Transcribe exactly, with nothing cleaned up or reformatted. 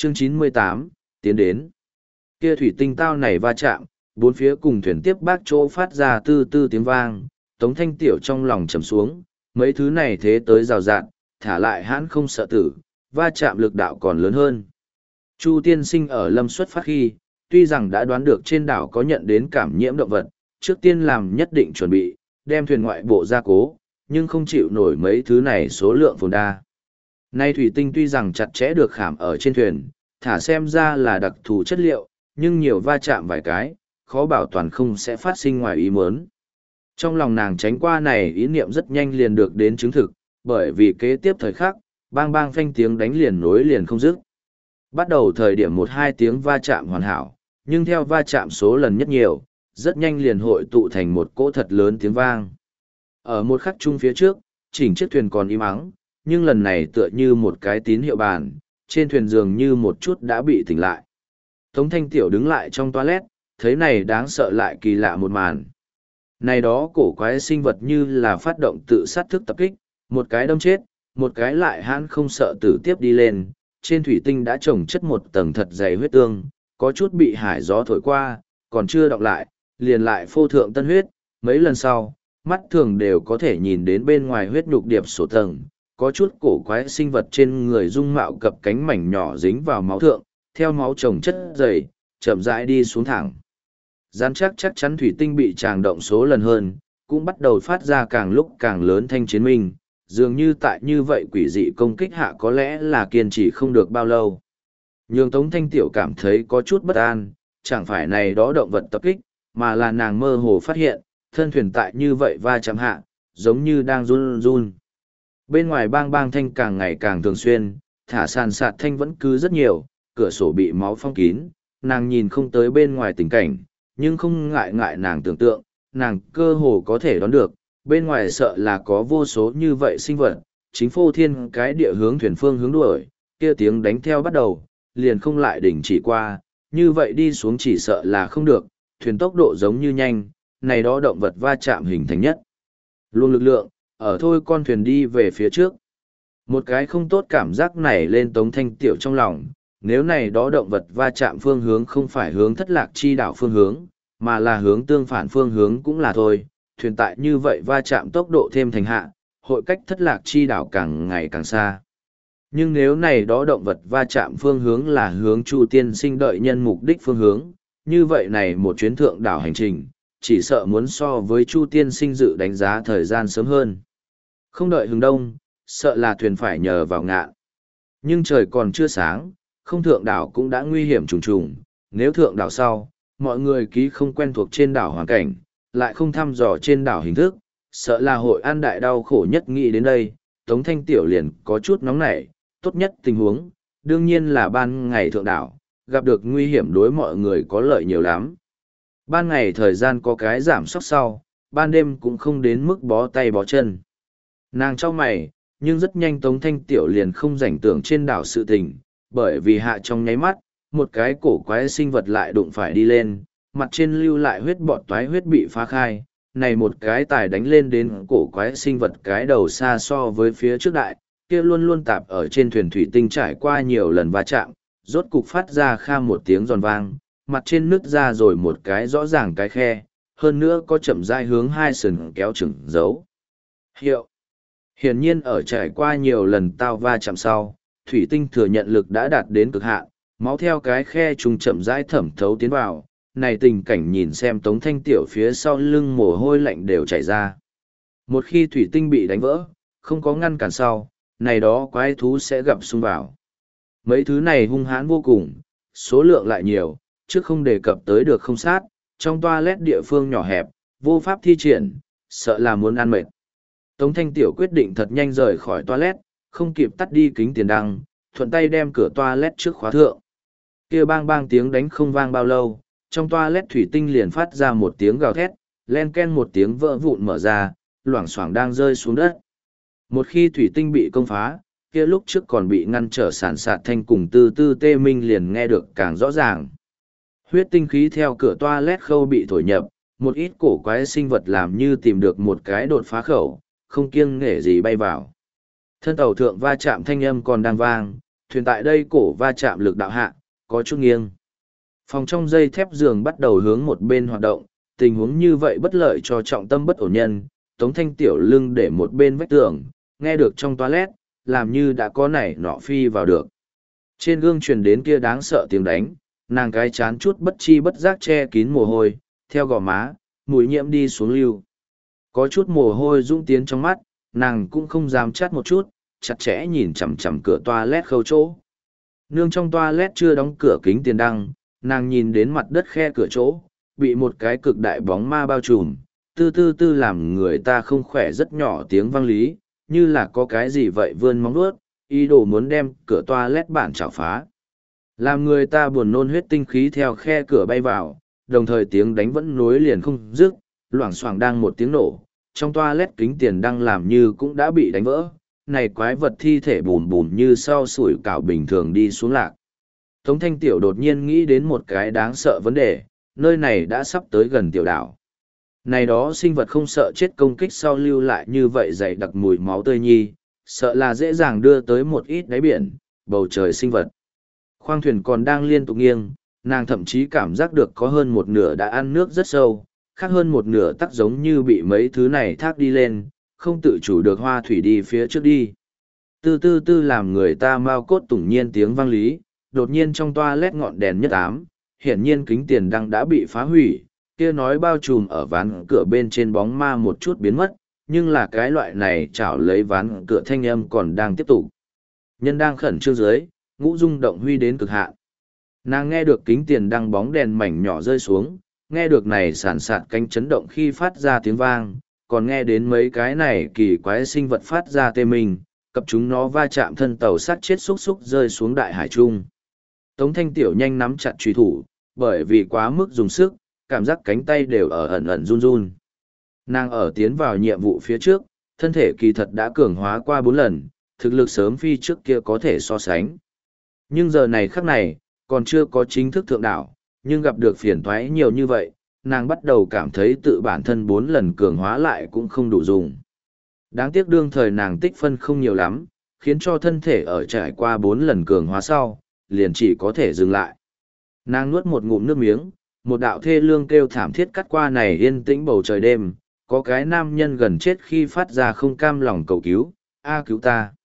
Chương chín mươi tám, tiến đến. Kia thủy tinh tao này va chạm, bốn phía cùng thuyền tiếp bác chỗ phát ra tư tư tiếng vang, Tống Thanh Tiểu trong lòng trầm xuống, mấy thứ này thế tới rào rạt, thả lại hãn không sợ tử, va chạm lực đạo còn lớn hơn. Chu tiên sinh ở lâm xuất phát khi, tuy rằng đã đoán được trên đảo có nhận đến cảm nhiễm động vật, trước tiên làm nhất định chuẩn bị, đem thuyền ngoại bộ ra cố, nhưng không chịu nổi mấy thứ này số lượng phồn đa. Nay thủy tinh tuy rằng chặt chẽ được khảm ở trên thuyền, thả xem ra là đặc thù chất liệu, nhưng nhiều va chạm vài cái, khó bảo toàn không sẽ phát sinh ngoài ý muốn. Trong lòng nàng tránh qua này ý niệm rất nhanh liền được đến chứng thực, bởi vì kế tiếp thời khắc, bang bang phanh tiếng đánh liền nối liền không dứt. Bắt đầu thời điểm một hai tiếng va chạm hoàn hảo, nhưng theo va chạm số lần nhất nhiều, rất nhanh liền hội tụ thành một cỗ thật lớn tiếng vang. Ở một khắc chung phía trước, chỉnh chiếc thuyền còn im ắng, nhưng lần này tựa như một cái tín hiệu bàn, trên thuyền dường như một chút đã bị tỉnh lại. Tống Thanh Tiểu đứng lại trong toilet, thấy này đáng sợ lại kỳ lạ một màn. Này đó cổ quái sinh vật như là phát động tự sát thức tập kích, một cái đâm chết, một cái lại hãn không sợ tử tiếp đi lên, trên thủy tinh đã trồng chất một tầng thật dày huyết tương, có chút bị hải gió thổi qua, còn chưa đọng lại, liền lại phô thượng tân huyết, mấy lần sau, mắt thường đều có thể nhìn đến bên ngoài huyết nhục điệp sổ tầng, có chút cổ quái sinh vật trên người dung mạo cập cánh mảnh nhỏ dính vào máu thượng, theo máu trồng chất dày, chậm rãi đi xuống thẳng. Rắn chắc chắc chắn thủy tinh bị tràng động số lần hơn, cũng bắt đầu phát ra càng lúc càng lớn thanh chiến minh, dường như tại như vậy quỷ dị công kích hạ có lẽ là kiên trì không được bao lâu. Nhường Tống Thanh Tiểu cảm thấy có chút bất an, chẳng phải này đó động vật tập kích, mà là nàng mơ hồ phát hiện, thân thuyền tại như vậy va chạm hạ, giống như đang run run. Bên ngoài bang bang thanh càng ngày càng thường xuyên, thả sàn sạt thanh vẫn cứ rất nhiều, cửa sổ bị máu phong kín, nàng nhìn không tới bên ngoài tình cảnh, nhưng không ngại ngại nàng tưởng tượng, nàng cơ hồ có thể đoán được, bên ngoài sợ là có vô số như vậy sinh vật, chính phô thiên cái địa hướng thuyền phương hướng đuổi, kia tiếng đánh theo bắt đầu, liền không lại đỉnh chỉ qua, như vậy đi xuống chỉ sợ là không được, thuyền tốc độ giống như nhanh, này đó động vật va chạm hình thành nhất. Luôn lực lượng, ở thôi con thuyền đi về phía trước. Một cái không tốt cảm giác này lên Tống Thanh Tiểu trong lòng, nếu này đó động vật va chạm phương hướng không phải hướng thất lạc chi đảo phương hướng, mà là hướng tương phản phương hướng cũng là thôi, thuyền tại như vậy va chạm tốc độ thêm thành hạ, hội cách thất lạc chi đảo càng ngày càng xa. Nhưng nếu này đó động vật va chạm phương hướng là hướng Chu tiên sinh đợi nhân mục đích phương hướng, như vậy này một chuyến thượng đảo hành trình, chỉ sợ muốn so với Chu tiên sinh dự đánh giá thời gian sớm hơn. Không đợi hướng đông, sợ là thuyền phải nhờ vào ngạn. Nhưng trời còn chưa sáng, không thượng đảo cũng đã nguy hiểm trùng trùng, nếu thượng đảo sau, mọi người ký không quen thuộc trên đảo hoàn cảnh, lại không thăm dò trên đảo hình thức, sợ là hội an đại đau khổ nhất nghĩ đến đây, Tống Thanh Tiểu liền có chút nóng nảy, tốt nhất tình huống, đương nhiên là ban ngày thượng đảo, gặp được nguy hiểm đối mọi người có lợi nhiều lắm. Ban ngày thời gian có cái giảm sóc sau, ban đêm cũng không đến mức bó tay bó chân. Nàng cho mày, nhưng rất nhanh Tống Thanh Tiểu liền không rảnh tưởng trên đảo sự tình, bởi vì hạ trong nháy mắt, một cái cổ quái sinh vật lại đụng phải đi lên, mặt trên lưu lại huyết bọt toái huyết bị phá khai, này một cái tài đánh lên đến cổ quái sinh vật cái đầu xa so với phía trước đại, kia luôn luôn tạp ở trên thuyền thủy tinh trải qua nhiều lần va chạm, rốt cục phát ra kha một tiếng giòn vang, mặt trên nứt ra rồi một cái rõ ràng cái khe, hơn nữa có chậm rãi hướng hai sừng kéo chừng dấu. Hiệu. Hiển nhiên ở trải qua nhiều lần tao va chạm sau, thủy tinh thừa nhận lực đã đạt đến cực hạn, máu theo cái khe trùng chậm rãi thẩm thấu tiến vào, này tình cảnh nhìn xem Tống Thanh Tiểu phía sau lưng mồ hôi lạnh đều chảy ra. Một khi thủy tinh bị đánh vỡ, không có ngăn cản sau, này đó quái thú sẽ gặp xung vào. Mấy thứ này hung hãn vô cùng, số lượng lại nhiều, trước không đề cập tới được không sát, trong toilet địa phương nhỏ hẹp, vô pháp thi triển, sợ là muốn ăn mệt. Tống Thanh Tiểu quyết định thật nhanh rời khỏi toilet, không kịp tắt đi kính tiền đăng, thuận tay đem cửa toilet trước khóa thượng. Kia bang bang tiếng đánh không vang bao lâu, trong toilet thủy tinh liền phát ra một tiếng gào thét, len ken một tiếng vỡ vụn mở ra, loảng xoảng đang rơi xuống đất. Một khi thủy tinh bị công phá, kia lúc trước còn bị ngăn trở sản sạt thanh cùng tư tư tê minh liền nghe được càng rõ ràng. Huyết tinh khí theo cửa toilet khâu bị thổi nhập, một ít cổ quái sinh vật làm như tìm được một cái đột phá khẩu, không kiêng nể gì bay vào. Thân tàu thượng va chạm thanh âm còn đang vang, thuyền tại đây cổ va chạm lực đạo hạ, có chút nghiêng. Phòng trong dây thép giường bắt đầu hướng một bên hoạt động, tình huống như vậy bất lợi cho trọng tâm bất ổn nhân, Tống Thanh Tiểu lưng để một bên vách tường, nghe được trong toilet, làm như đã có nảy nọ phi vào được. Trên gương truyền đến kia đáng sợ tiếng đánh, nàng cái chán chút bất chi bất giác che kín mồ hôi, theo gò má, mũi nhiễm đi xuống lưu. Có chút mồ hôi dũng tiến trong mắt, nàng cũng không dám chắt một chút, chặt chẽ nhìn chằm chằm cửa toilet khâu chỗ. Nương trong toilet chưa đóng cửa kính tiền đăng, nàng nhìn đến mặt đất khe cửa chỗ, bị một cái cực đại bóng ma bao trùm, tư tư tư làm người ta không khỏe rất nhỏ tiếng vang lý, như là có cái gì vậy vươn móng vuốt, ý đồ muốn đem cửa toilet bản chảo phá. Làm người ta buồn nôn huyết tinh khí theo khe cửa bay vào, đồng thời tiếng đánh vẫn nối liền không dứt, loảng xoảng đang một tiếng nổ, trong toilet kính tiền đang làm như cũng đã bị đánh vỡ, này quái vật thi thể bùn bùn như sau sủi cảo bình thường đi xuống lạc. Tống Thanh Tiểu đột nhiên nghĩ đến một cái đáng sợ vấn đề, nơi này đã sắp tới gần tiểu đảo. Này đó sinh vật không sợ chết công kích sau lưu lại như vậy dày đặc mùi máu tươi nhi, sợ là dễ dàng đưa tới một ít đáy biển, bầu trời sinh vật. Khoang thuyền còn đang liên tục nghiêng, nàng thậm chí cảm giác được có hơn một nửa đã ăn nước rất sâu, khác hơn một nửa tắc giống như bị mấy thứ này thác đi lên, không tự chủ được hoa thủy đi phía trước đi. Tư tư tư làm người ta mau cốt tủng nhiên tiếng vang lý, đột nhiên trong toilet ngọn đèn nhất ám, hiển nhiên kính tiền đăng đã bị phá hủy, kia nói bao trùm ở ván cửa bên trên bóng ma một chút biến mất, nhưng là cái loại này chảo lấy ván cửa thanh âm còn đang tiếp tục. Nhân đang khẩn trương dưới, ngũ dung động huy đến cực hạn. Nàng nghe được kính tiền đăng bóng đèn mảnh nhỏ rơi xuống, nghe được này sản sạt cánh chấn động khi phát ra tiếng vang, còn nghe đến mấy cái này kỳ quái sinh vật phát ra tê mình, cặp chúng nó va chạm thân tàu sát chết xúc xúc rơi xuống đại hải trung. Tống Thanh Tiểu nhanh nắm chặt truy thủ, bởi vì quá mức dùng sức, cảm giác cánh tay đều ở ẩn ẩn run run. Nàng ở tiến vào nhiệm vụ phía trước, thân thể kỳ thật đã cường hóa qua bốn lần, thực lực sớm phi trước kia có thể so sánh. Nhưng giờ này khắc này, còn chưa có chính thức thượng đảo, nhưng gặp được phiền toái nhiều như vậy, nàng bắt đầu cảm thấy tự bản thân bốn lần cường hóa lại cũng không đủ dùng. Đáng tiếc đương thời nàng tích phân không nhiều lắm, khiến cho thân thể ở trải qua bốn lần cường hóa sau, liền chỉ có thể dừng lại. Nàng nuốt một ngụm nước miếng, một đạo thê lương kêu thảm thiết cắt qua này yên tĩnh bầu trời đêm, có cái nam nhân gần chết khi phát ra không cam lòng cầu cứu, a cứu ta.